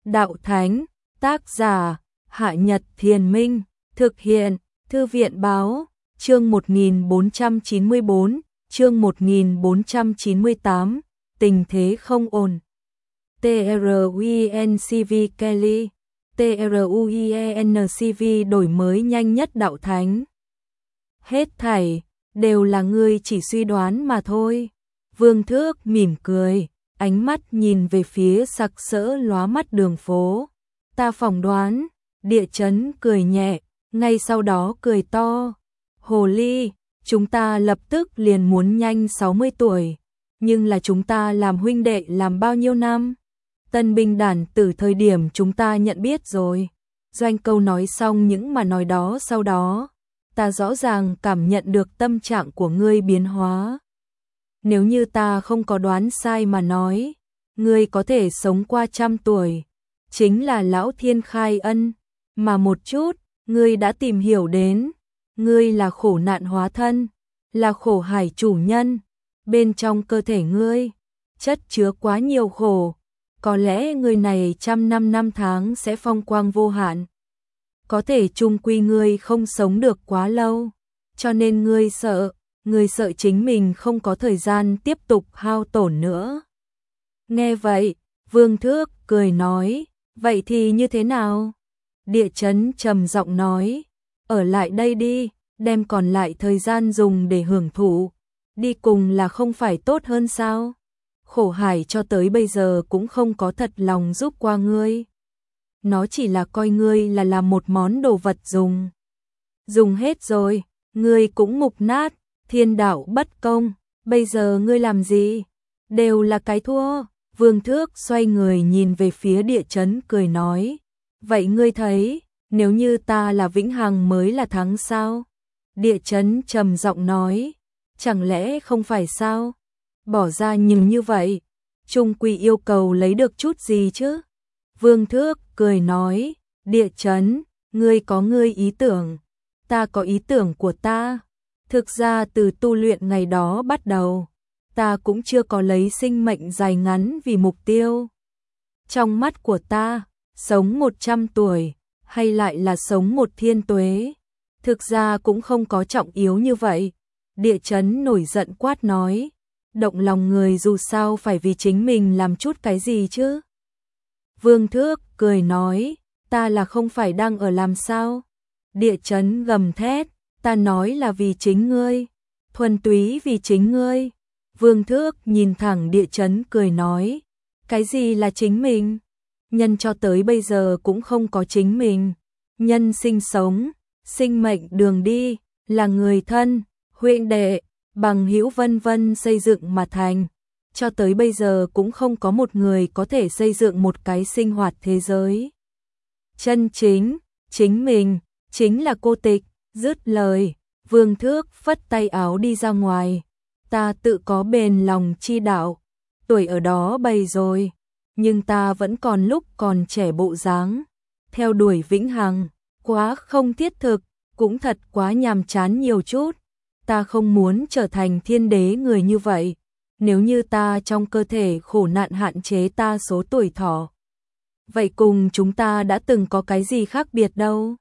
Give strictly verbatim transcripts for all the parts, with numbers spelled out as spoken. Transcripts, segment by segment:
Đạo Thánh, tác giả, Hạ Nhật Thiền Minh, thực hiện, Thư viện Báo, chương một nghìn bốn trăm chín mươi bốn, chương một nghìn bốn trăm chín mươi tám, tình thế không ổn. TRUINCV Kelly, TRUIENCV đổi mới nhanh nhất Đạo Thánh. Hết thảy, đều là ngươi chỉ suy đoán mà thôi. Vương Thước mỉm cười, ánh mắt nhìn về phía sặc sỡ lóa mắt đường phố. Ta phỏng đoán, Địa Chấn cười nhẹ, ngay sau đó cười to. Hồ ly, chúng ta lập tức liền muốn nhanh sáu mươi tuổi, nhưng là chúng ta làm huynh đệ làm bao nhiêu năm? Tân binh đản từ thời điểm chúng ta nhận biết rồi. Doanh Câu nói xong những mà nói đó sau đó, ta rõ ràng cảm nhận được tâm trạng của ngươi biến hóa. Nếu như ta không có đoán sai mà nói, ngươi có thể sống qua trăm tuổi, chính là lão thiên khai ân, mà một chút, ngươi đã tìm hiểu đến, ngươi là khổ nạn hóa thân, là khổ hải chủ nhân, bên trong cơ thể ngươi, chất chứa quá nhiều khổ, có lẽ người này trăm năm năm tháng sẽ phong quang vô hạn. Có thể chung quy ngươi không sống được quá lâu, cho nên ngươi sợ, ngươi sợ chính mình không có thời gian tiếp tục hao tổn nữa. Nghe vậy, Vương Thước cười nói, vậy thì như thế nào? Địa Chấn trầm giọng nói, ở lại đây đi, đem còn lại thời gian dùng để hưởng thụ, đi cùng là không phải tốt hơn sao? Khổ hải cho tới bây giờ cũng không có thật lòng giúp qua ngươi. Nó chỉ là coi ngươi là làm một món đồ vật dùng. Dùng hết rồi, ngươi cũng mục nát, thiên đạo bất công, bây giờ ngươi làm gì? Đều là cái thua. Vương Thước xoay người nhìn về phía Địa Chấn cười nói, vậy ngươi thấy, nếu như ta là vĩnh hằng mới là thắng sao? Địa Chấn trầm giọng nói, chẳng lẽ không phải sao? Bỏ ra nhưng như vậy, chung quy yêu cầu lấy được chút gì chứ? Vương Thước cười nói, Địa Chấn, ngươi có ngươi ý tưởng, ta có ý tưởng của ta. Thực ra từ tu luyện ngày đó bắt đầu, ta cũng chưa có lấy sinh mệnh dài ngắn vì mục tiêu. Trong mắt của ta, sống một trăm tuổi, hay lại là sống một thiên tuế, thực ra cũng không có trọng yếu như vậy. Địa Chấn nổi giận quát nói, động lòng người dù sao phải vì chính mình làm chút cái gì chứ? Vương Thước cười nói, ta là không phải đang ở làm sao? Địa Chấn gầm thét, ta nói là vì chính ngươi, thuần túy vì chính ngươi. Vương Thước nhìn thẳng Địa Chấn cười nói, cái gì là chính mình? Nhân cho tới bây giờ cũng không có chính mình. Nhân sinh sống, sinh mệnh đường đi, là người thân, huynh đệ, bằng hữu vân vân xây dựng mà thành. Cho tới bây giờ cũng không có một người có thể xây dựng một cái sinh hoạt thế giới. Chân chính, chính mình, chính là cô tịch. Dứt lời, Vương Thước phất tay áo đi ra ngoài. Ta tự có bền lòng chi đạo, tuổi ở đó bày rồi, nhưng ta vẫn còn lúc còn trẻ bộ dáng. Theo đuổi vĩnh hằng, quá không thiết thực, cũng thật quá nhàm chán nhiều chút. Ta không muốn trở thành thiên đế người như vậy. Nếu như ta trong cơ thể khổ nạn hạn chế ta số tuổi thọ, vậy cùng chúng ta đã từng có cái gì khác biệt đâu?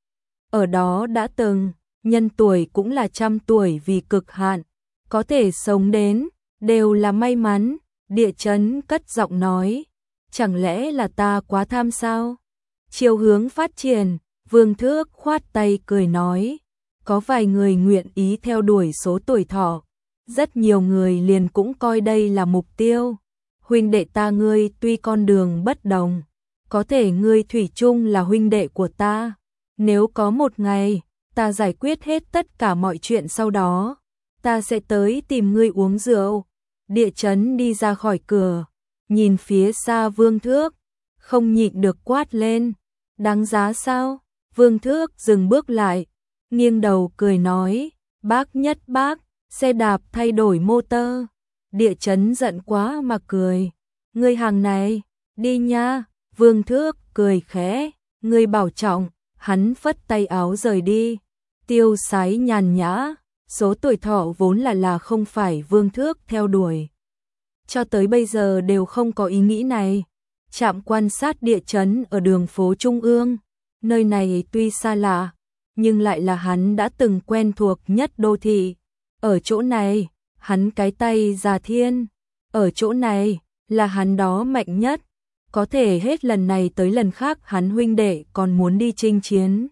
Ở đó đã từng, nhân tuổi cũng là trăm tuổi vì cực hạn, có thể sống đến, đều là may mắn. Địa Chấn cất giọng nói, chẳng lẽ là ta quá tham sao? Chiều hướng phát triển, Vương Thước khoát tay cười nói, có vài người nguyện ý theo đuổi số tuổi thọ, rất nhiều người liền cũng coi đây là mục tiêu. Huynh đệ ta ngươi tuy con đường bất đồng, có thể ngươi thủy chung là huynh đệ của ta. Nếu có một ngày, ta giải quyết hết tất cả mọi chuyện sau đó, ta sẽ tới tìm ngươi uống rượu. Địa Chấn đi ra khỏi cửa, nhìn phía xa Vương Thước, không nhịn được quát lên, đáng giá sao? Vương Thước dừng bước lại, nghiêng đầu cười nói, bác nhất bác, xe đạp thay đổi motor. Địa Chấn giận quá mà cười, ngươi hàng này, đi nha. Vương Thước cười khẽ, ngươi bảo trọng. Hắn phất tay áo rời đi, tiêu sái nhàn nhã. Số tuổi thọ vốn là là không phải Vương Thước theo đuổi, cho tới bây giờ đều không có ý nghĩ này. trạm quan sát địa chấn ở đường phố Trung ương. Nơi này tuy xa lạ, nhưng lại là hắn đã từng quen thuộc nhất đô thị. Ở chỗ này, hắn cái tay già thiên. Ở chỗ này, là hắn đó mạnh nhất. Có thể hết lần này tới lần khác hắn huynh đệ còn muốn đi chinh chiến.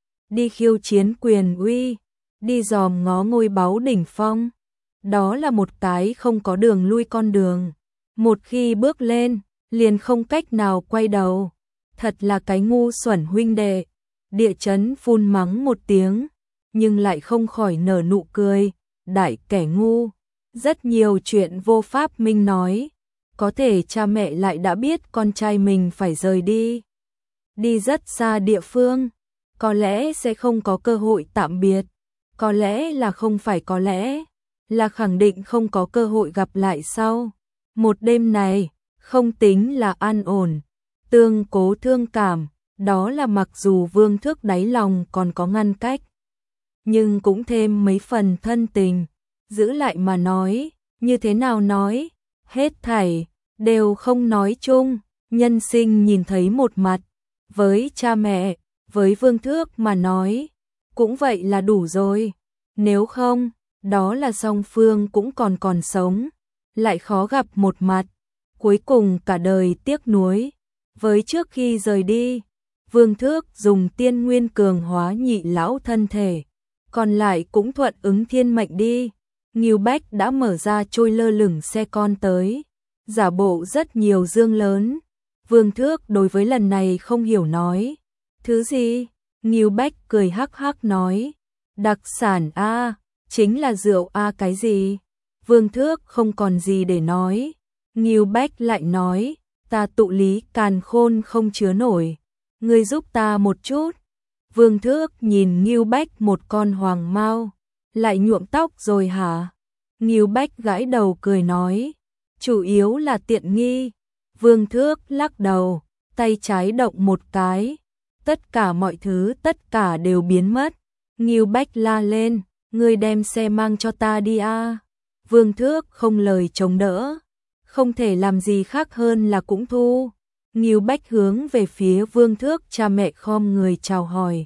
Đi khiêu chiến quyền uy, đi dòm ngó ngôi báu đỉnh phong. Đó là một cái không có đường lui con đường. Một khi bước lên, liền không cách nào quay đầu. Thật là cái ngu xuẩn huynh đệ. Địa chấn phun mắng một tiếng, nhưng lại không khỏi nở nụ cười. Đại kẻ ngu, rất nhiều chuyện vô pháp minh nói. Có thể cha mẹ lại đã biết con trai mình phải rời đi. Đi rất xa địa phương, có lẽ sẽ không có cơ hội tạm biệt. Có lẽ là không phải có lẽ, là khẳng định không có cơ hội gặp lại sau. Một đêm này, không tính là an ổn, tương cố thương cảm, đó là mặc dù Vương Thước đáy lòng còn có ngăn cách. Nhưng cũng thêm mấy phần thân tình, giữ lại mà nói, như thế nào nói, hết thảy, đều không nói chung, nhân sinh nhìn thấy một mặt, với cha mẹ, với Vương Thước mà nói, cũng vậy là đủ rồi, nếu không, đó là song phương cũng còn còn sống, lại khó gặp một mặt, cuối cùng cả đời tiếc nuối. Với trước khi rời đi, Vương Thước dùng tiên nguyên cường hóa nhị lão thân thể, còn lại cũng thuận ứng thiên mệnh đi. Ngưu Bách đã mở ra trôi lơ lửng xe con tới, giả bộ rất nhiều dương lớn. Vương Thước đối với lần này không hiểu nói, thứ gì? Ngưu Bách cười hắc hắc nói, đặc sản a, chính là rượu a cái gì? Vương Thước không còn gì để nói. Ngưu Bách lại nói, ta tụ lý càn khôn không chứa nổi, ngươi giúp ta một chút. Vương Thước nhìn Ngưu Bách một con hoàng mao, lại nhuộm tóc rồi hả? Ngưu Bách gãi đầu cười nói, chủ yếu là tiện nghi. Vương Thước lắc đầu, tay trái động một cái, tất cả mọi thứ tất cả đều biến mất. Ngưu Bách la lên, ngươi đem xe mang cho ta đi a. Vương Thước không lời chống đỡ, không thể làm gì khác hơn là cũng thu. Ngưu Bách hướng về phía Vương Thước cha mẹ khom người chào hỏi.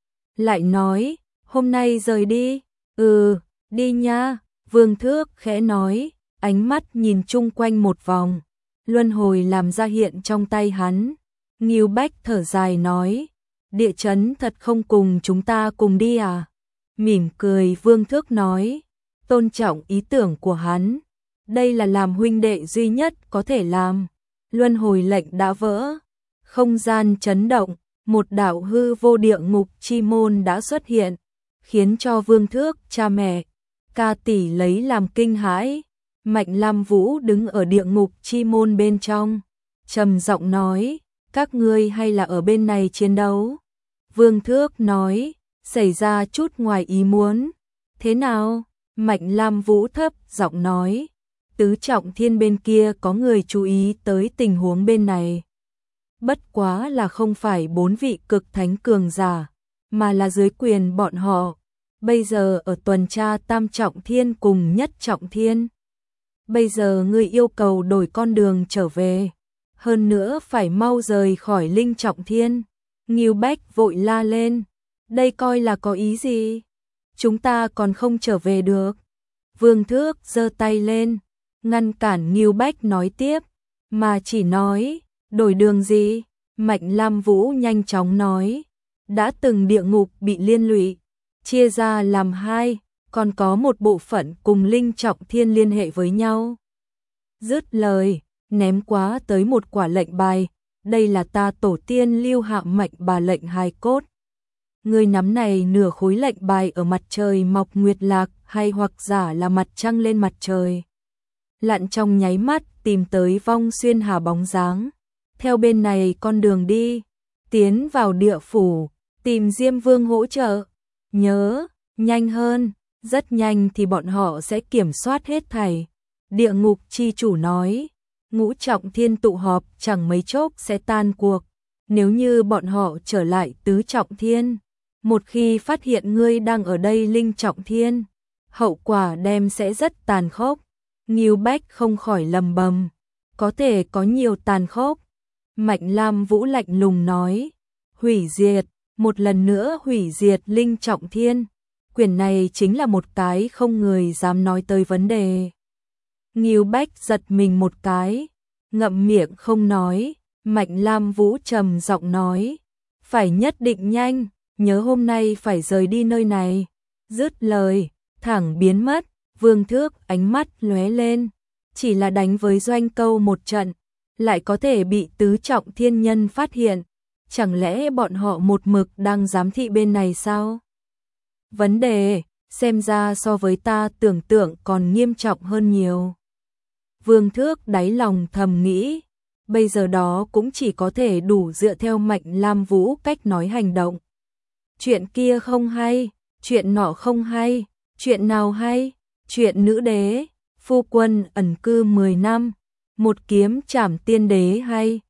Lại nói, hôm nay rời đi, ừ, đi nha. Vương Thước khẽ nói, ánh mắt nhìn chung quanh một vòng, luân hồi làm ra hiện trong tay hắn. Ngưu Bách thở dài nói, địa chấn thật không cùng chúng ta cùng đi à? Mỉm cười Vương Thước nói, tôn trọng ý tưởng của hắn, đây là làm huynh đệ duy nhất có thể làm. Luân hồi lệnh đã vỡ, không gian chấn động, một đạo hư vô địa ngục chi môn đã xuất hiện, khiến cho Vương Thước cha mẹ, ca tỷ lấy làm kinh hãi. Mạnh Lam Vũ đứng ở địa ngục chi môn bên trong, trầm giọng nói, các ngươi hay là ở bên này chiến đấu? Vương Thước nói, xảy ra chút ngoài ý muốn. Thế nào? Mạnh Lam Vũ thấp giọng nói, tứ trọng thiên bên kia có người chú ý tới tình huống bên này. Bất quá là không phải bốn vị cực thánh cường giả, mà là dưới quyền bọn họ. Bây giờ ở tuần tra tam trọng thiên cùng nhất trọng thiên. Bây giờ ngươi yêu cầu đổi con đường trở về, hơn nữa phải mau rời khỏi linh trọng thiên. Ngưu Bách vội la lên, đây coi là có ý gì? Chúng ta còn không trở về được. Vương Thước giơ tay lên, ngăn cản Ngưu Bách nói tiếp, mà chỉ nói, đổi đường gì? Mạnh Lam Vũ nhanh chóng nói, đã từng địa ngục bị liên lụy, chia ra làm hai, còn có một bộ phận cùng linh trọng thiên liên hệ với nhau. Dứt lời, ném quá tới một quả lệnh bài, đây là ta tổ tiên lưu hạ mệnh bà lệnh hài cốt. Người nắm này nửa khối lệnh bài ở mặt trời mọc nguyệt lạc, hay hoặc giả là mặt trăng lên mặt trời. Lặn trong nháy mắt tìm tới vong xuyên hà bóng dáng. Theo bên này con đường đi, tiến vào địa phủ, tìm Diêm Vương hỗ trợ. Nhớ, nhanh hơn, rất nhanh thì bọn họ sẽ kiểm soát hết thảy. Địa ngục chi chủ nói, ngũ trọng thiên tụ họp chẳng mấy chốc sẽ tan cuộc. Nếu như bọn họ trở lại tứ trọng thiên, một khi phát hiện ngươi đang ở đây linh trọng thiên, hậu quả đem sẽ rất tàn khốc. Ngưu Bách không khỏi lầm bầm, có thể có nhiều tàn khốc. Mạnh Lam Vũ lạnh lùng nói, hủy diệt, một lần nữa hủy diệt Linh Trọng Thiên. Quyền này chính là một cái không người dám nói tới vấn đề. Ngưu Bách giật mình một cái, ngậm miệng không nói. Mạnh Lam Vũ trầm giọng nói, phải nhất định nhanh, nhớ hôm nay phải rời đi nơi này. Dứt lời, thẳng biến mất. Vương Thước ánh mắt lóe lên, chỉ là đánh với Doanh Câu một trận, lại có thể bị tứ trọng thiên nhân phát hiện. Chẳng lẽ bọn họ một mực đang giám thị bên này sao? Vấn đề, xem ra so với ta tưởng tượng còn nghiêm trọng hơn nhiều. Vương Thước đáy lòng thầm nghĩ, bây giờ đó cũng chỉ có thể đủ dựa theo Mạnh Lam Vũ cách nói hành động. Chuyện kia không hay, chuyện nọ không hay, chuyện nào hay? Chuyện nữ đế, phu quân ẩn cư mười năm, một kiếm trảm tiên đế hay?